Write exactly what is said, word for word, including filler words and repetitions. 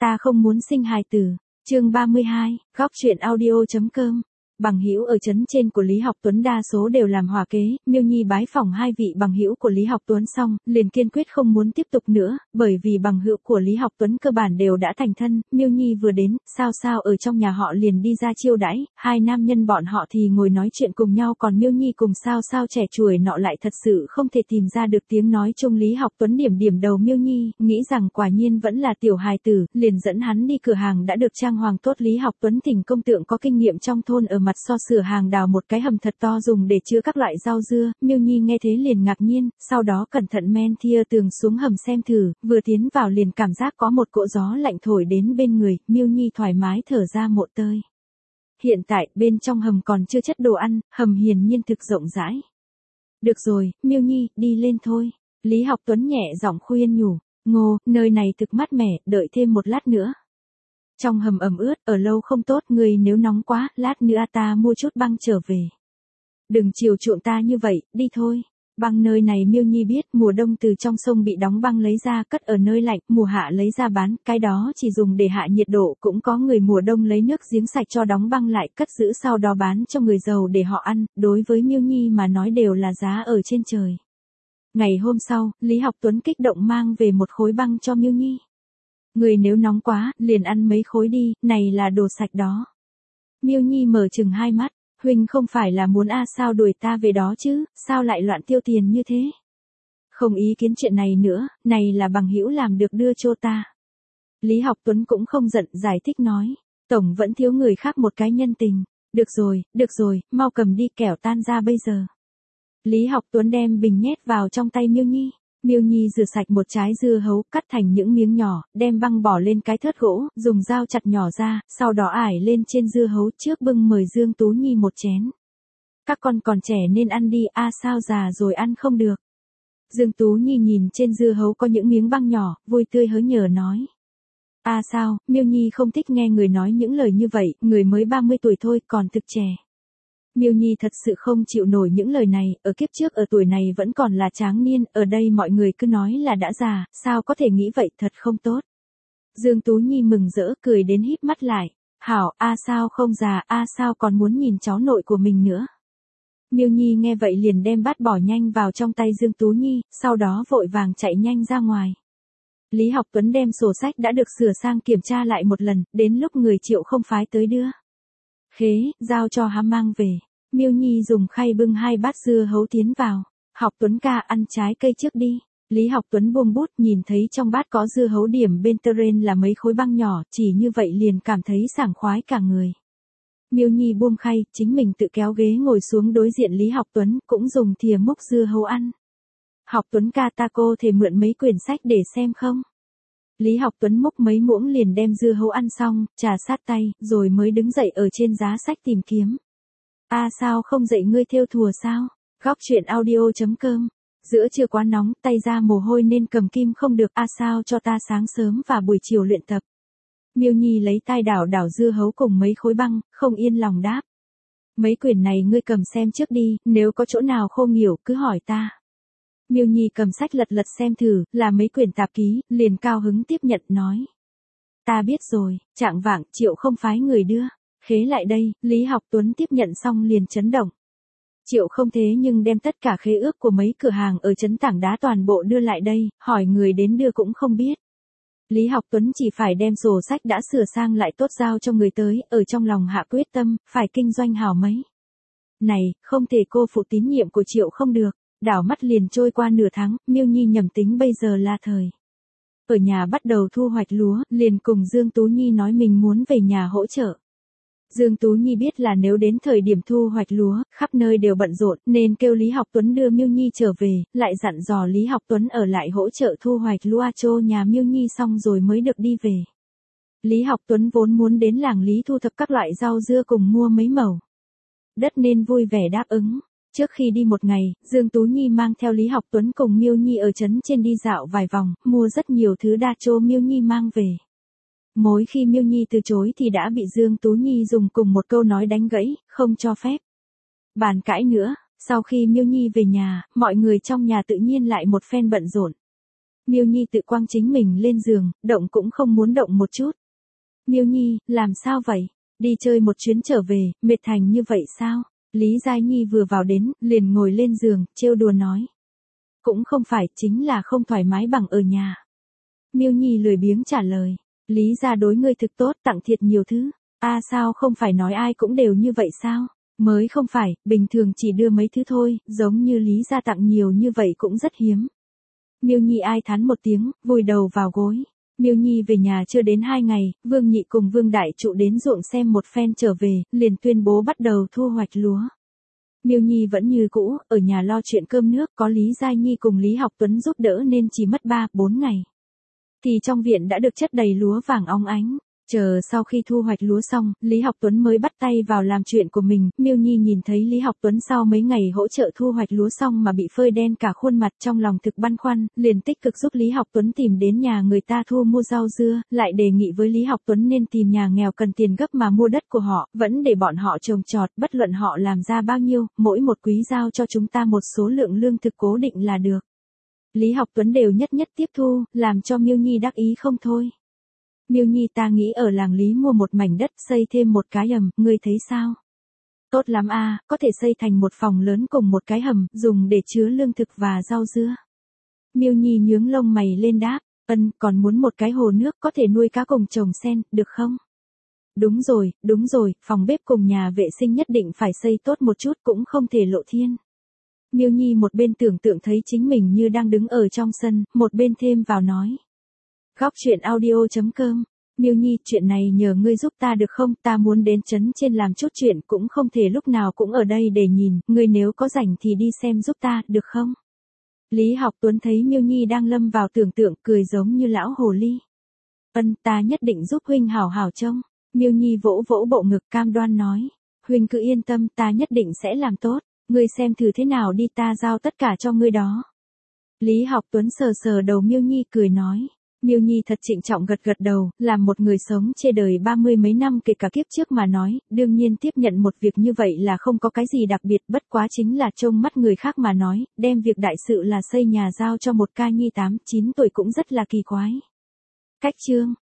Ta không muốn sinh hài tử. Chương ba mươi hai, góc truyện audio.com. Bằng hữu ở trấn trên của Lý Học Tuấn đa số đều làm hòa kế, Miêu Nhi bái phỏng hai vị bằng hữu của Lý Học Tuấn xong, liền kiên quyết không muốn tiếp tục nữa, bởi vì bằng hữu của Lý Học Tuấn cơ bản đều đã thành thân, Miêu Nhi vừa đến, sao sao ở trong nhà họ liền đi ra chiêu đãi, hai nam nhân bọn họ thì ngồi nói chuyện cùng nhau, còn Miêu Nhi cùng sao sao trẻ tuổi nọ lại thật sự không thể tìm ra được tiếng nói chung. Lý Học Tuấn điểm điểm đầu Miêu Nhi, nghĩ rằng quả nhiên vẫn là tiểu hài tử, liền dẫn hắn đi cửa hàng đã được trang hoàng tốt. Lý Học Tuấn thỉnh công tượng có kinh nghiệm trong thôn ở mặt so sửa hàng đào một cái hầm thật to dùng để chứa các loại rau dưa. Miêu Nhi nghe thế liền ngạc nhiên, sau đó cẩn thận men thia tường xuống hầm xem thử, vừa tiến vào liền cảm giác có một cỗ gió lạnh thổi đến bên người, Miêu Nhi thoải mái thở ra một tơi. Hiện tại, bên trong hầm còn chưa chất đồ ăn, hầm hiển nhiên thực rộng rãi. Được rồi, Miêu Nhi, đi lên thôi. Lý Học Tuấn nhẹ giọng khuyên nhủ, Ngô, nơi này thực mát mẻ, đợi thêm một lát nữa. Trong hầm ẩm ướt, ở lâu không tốt, người nếu nóng quá, lát nữa ta mua chút băng trở về. Đừng chiều chuộng ta như vậy, đi thôi. Băng nơi này Miêu Nhi biết, mùa đông từ trong sông bị đóng băng lấy ra cất ở nơi lạnh, mùa hạ lấy ra bán, cái đó chỉ dùng để hạ nhiệt độ, cũng có người mùa đông lấy nước giếng sạch cho đóng băng lại, cất giữ sau đó bán cho người giàu để họ ăn, đối với Miêu Nhi mà nói đều là giá ở trên trời. Ngày hôm sau, Lý Học Tuấn kích động mang về một khối băng cho Miêu Nhi. Người nếu nóng quá, liền ăn mấy khối đi, này là đồ sạch đó. Miêu Nhi mở chừng hai mắt, huynh không phải là muốn a sao đuổi ta về đó chứ, sao lại loạn tiêu tiền như thế? Không ý kiến chuyện này nữa, này là bằng hữu làm được đưa cho ta. Lý Học Tuấn cũng không giận, giải thích nói, tổng vẫn thiếu người khác một cái nhân tình. Được rồi, được rồi, mau cầm đi kẻo tan ra bây giờ. Lý Học Tuấn đem bình nhét vào trong tay Miêu Nhi. Miêu Nhi rửa sạch một trái dưa hấu, cắt thành những miếng nhỏ, đem băng bỏ lên cái thớt gỗ, dùng dao chặt nhỏ ra, sau đó ải lên trên dưa hấu trước bưng mời Dương Tú Nhi một chén. Các con còn trẻ nên ăn đi, a sao già rồi ăn không được. Dương Tú Nhi nhìn trên dưa hấu có những miếng băng nhỏ, vui tươi hớn hở nói. A sao, Miêu Nhi không thích nghe người nói những lời như vậy, người mới ba mươi tuổi thôi, còn thực trẻ. Miêu Nhi thật sự không chịu nổi những lời này, ở kiếp trước ở tuổi này vẫn còn là tráng niên, ở đây mọi người cứ nói là đã già, sao có thể nghĩ vậy, thật không tốt. Dương Tú Nhi mừng rỡ cười đến híp mắt lại, hảo, a sao không già, a sao còn muốn nhìn cháu nội của mình nữa. Miêu Nhi nghe vậy liền đem bát bỏ nhanh vào trong tay Dương Tú Nhi, sau đó vội vàng chạy nhanh ra ngoài. Lý Học Tuấn đem sổ sách đã được sửa sang kiểm tra lại một lần, đến lúc người Triệu không phái tới đưa khế, giao cho hắn mang về. Miêu Nhi dùng khay bưng hai bát dưa hấu tiến vào. Học Tuấn ca ăn trái cây trước đi. Lý Học Tuấn buông bút nhìn thấy trong bát có dưa hấu điểm bên terrain là mấy khối băng nhỏ, chỉ như vậy liền cảm thấy sảng khoái cả người. Miêu Nhi buông khay, chính mình tự kéo ghế ngồi xuống đối diện Lý Học Tuấn, cũng dùng thìa múc dưa hấu ăn. Học Tuấn ca ta cô thể mượn mấy quyển sách để xem không? Lý Học Tuấn múc mấy muỗng liền đem dưa hấu ăn xong, trà sát tay, rồi mới đứng dậy ở trên giá sách tìm kiếm. A sao không dạy ngươi thêu thùa sao? Góc truyện audio.com. Giữa trưa quá nóng, tay ra mồ hôi nên cầm kim không được, a sao cho ta sáng sớm và buổi chiều luyện tập. Miêu Nhi lấy tay đảo đảo dưa hấu cùng mấy khối băng, không yên lòng đáp. Mấy quyển này ngươi cầm xem trước đi, nếu có chỗ nào khô nhiều cứ hỏi ta. Miêu Nhi cầm sách lật lật xem thử, là mấy quyển tạp ký, liền cao hứng tiếp nhận nói. Ta biết rồi, trạng vạng Triệu không phái người đưa khế lại đây. Lý Học Tuấn tiếp nhận xong liền chấn động. Triệu không thế nhưng đem tất cả khế ước của mấy cửa hàng ở trấn Tảng Đá toàn bộ đưa lại đây, hỏi người đến đưa cũng không biết. Lý Học Tuấn chỉ phải đem sổ sách đã sửa sang lại tốt giao cho người tới, ở trong lòng hạ quyết tâm, phải kinh doanh hảo mấy. Này, không thể cô phụ tín nhiệm của Triệu không được. Đảo mắt liền trôi qua nửa tháng, Miêu Nhi nhầm tính bây giờ là thời. Ở nhà bắt đầu thu hoạch lúa, liền cùng Dương Tú Nhi nói mình muốn về nhà hỗ trợ. Dương Tú Nhi biết là nếu đến thời điểm thu hoạch lúa, khắp nơi đều bận rộn, nên kêu Lý Học Tuấn đưa Miêu Nhi trở về, lại dặn dò Lý Học Tuấn ở lại hỗ trợ thu hoạch lúa cho nhà Miêu Nhi xong rồi mới được đi về. Lý Học Tuấn vốn muốn đến làng Lý thu thập các loại rau dưa cùng mua mấy mẩu đất nên vui vẻ đáp ứng. Trước khi đi một ngày, Dương Tú Nhi mang theo Lý Học Tuấn cùng Miêu Nhi ở trấn trên đi dạo vài vòng, mua rất nhiều thứ đa cho Miêu Nhi mang về. Mỗi khi Miêu Nhi từ chối thì đã bị Dương Tú Nhi dùng cùng một câu nói đánh gãy, không cho phép bàn cãi nữa. Sau khi Miêu Nhi về nhà, mọi người trong nhà tự nhiên lại một phen bận rộn. Miêu Nhi tự quăng chính mình lên giường, động cũng không muốn động một chút. Miêu Nhi, làm sao vậy? Đi chơi một chuyến trở về, mệt thành như vậy sao? Lý Giai Nhi vừa vào đến, liền ngồi lên giường, trêu đùa nói. Cũng không phải, chính là không thoải mái bằng ở nhà. Miêu Nhi lười biếng trả lời. Lý gia đối ngươi thực tốt, tặng thiệt nhiều thứ. A à, sao không phải nói ai cũng đều như vậy sao? Mới không phải, bình thường chỉ đưa mấy thứ thôi, giống như Lý gia tặng nhiều như vậy cũng rất hiếm. Miêu Nhi ai thán một tiếng, vùi đầu vào gối. Miêu Nhi về nhà chưa đến hai ngày, Vương Nhị cùng Vương Đại Trụ đến ruộng xem một phen trở về, liền tuyên bố bắt đầu thu hoạch lúa. Miêu Nhi vẫn như cũ, ở nhà lo chuyện cơm nước, có Lý Giai Nhi cùng Lý Học Tuấn giúp đỡ nên chỉ mất ba, bốn ngày. Thì trong viện đã được chất đầy lúa vàng óng ánh. Chờ sau khi thu hoạch lúa xong, Lý Học Tuấn mới bắt tay vào làm chuyện của mình. Miêu Nhi nhìn thấy Lý Học Tuấn sau mấy ngày hỗ trợ thu hoạch lúa xong mà bị phơi đen cả khuôn mặt, trong lòng thực băn khoăn, liền tích cực giúp Lý Học Tuấn tìm đến nhà người ta thu mua rau dưa, lại đề nghị với Lý Học Tuấn nên tìm nhà nghèo cần tiền gấp mà mua đất của họ, vẫn để bọn họ trồng trọt, bất luận họ làm ra bao nhiêu, mỗi một quý giao cho chúng ta một số lượng lương thực cố định là được. Lý Học Tuấn đều nhất nhất tiếp thu, làm cho Miêu Nhi đắc ý không thôi. Miêu Nhi, ta nghĩ ở làng Lý mua một mảnh đất xây thêm một cái hầm, ngươi thấy sao? Tốt lắm a, à, có thể xây thành một phòng lớn cùng một cái hầm, dùng để chứa lương thực và rau dưa. Miêu Nhi nhướng lông mày lên đáp, ân, còn muốn một cái hồ nước có thể nuôi cá cùng trồng sen, được không? Đúng rồi, đúng rồi, phòng bếp cùng nhà vệ sinh nhất định phải xây tốt một chút, cũng không thể lộ thiên. Miêu Nhi một bên tưởng tượng thấy chính mình như đang đứng ở trong sân, một bên thêm vào nói. Góc truyện audio chấm com. Miêu Nhi, chuyện này nhờ ngươi giúp ta được không? Ta muốn đến trấn trên làm chút chuyện, cũng không thể lúc nào cũng ở đây để nhìn, ngươi nếu có rảnh thì đi xem giúp ta, được không? Lý Học Tuấn thấy Miêu Nhi đang lâm vào tưởng tượng, cười giống như lão hồ ly. Ân, ta nhất định giúp huynh hảo hảo trông. Miêu Nhi vỗ vỗ bộ ngực cam đoan nói. Huynh cứ yên tâm, ta nhất định sẽ làm tốt. Ngươi xem thử thế nào đi, ta giao tất cả cho ngươi đó. Lý Học Tuấn sờ sờ đầu Miêu Nhi cười nói. Miêu Nhi thật trịnh trọng gật gật đầu, làm một người sống trên đời ba mươi mấy năm kể cả kiếp trước mà nói, đương nhiên tiếp nhận một việc như vậy là không có cái gì đặc biệt, bất quá chính là trông mắt người khác mà nói, đem việc đại sự là xây nhà giao cho một ca nhi tám, chín tuổi cũng rất là kỳ quái. Cách chương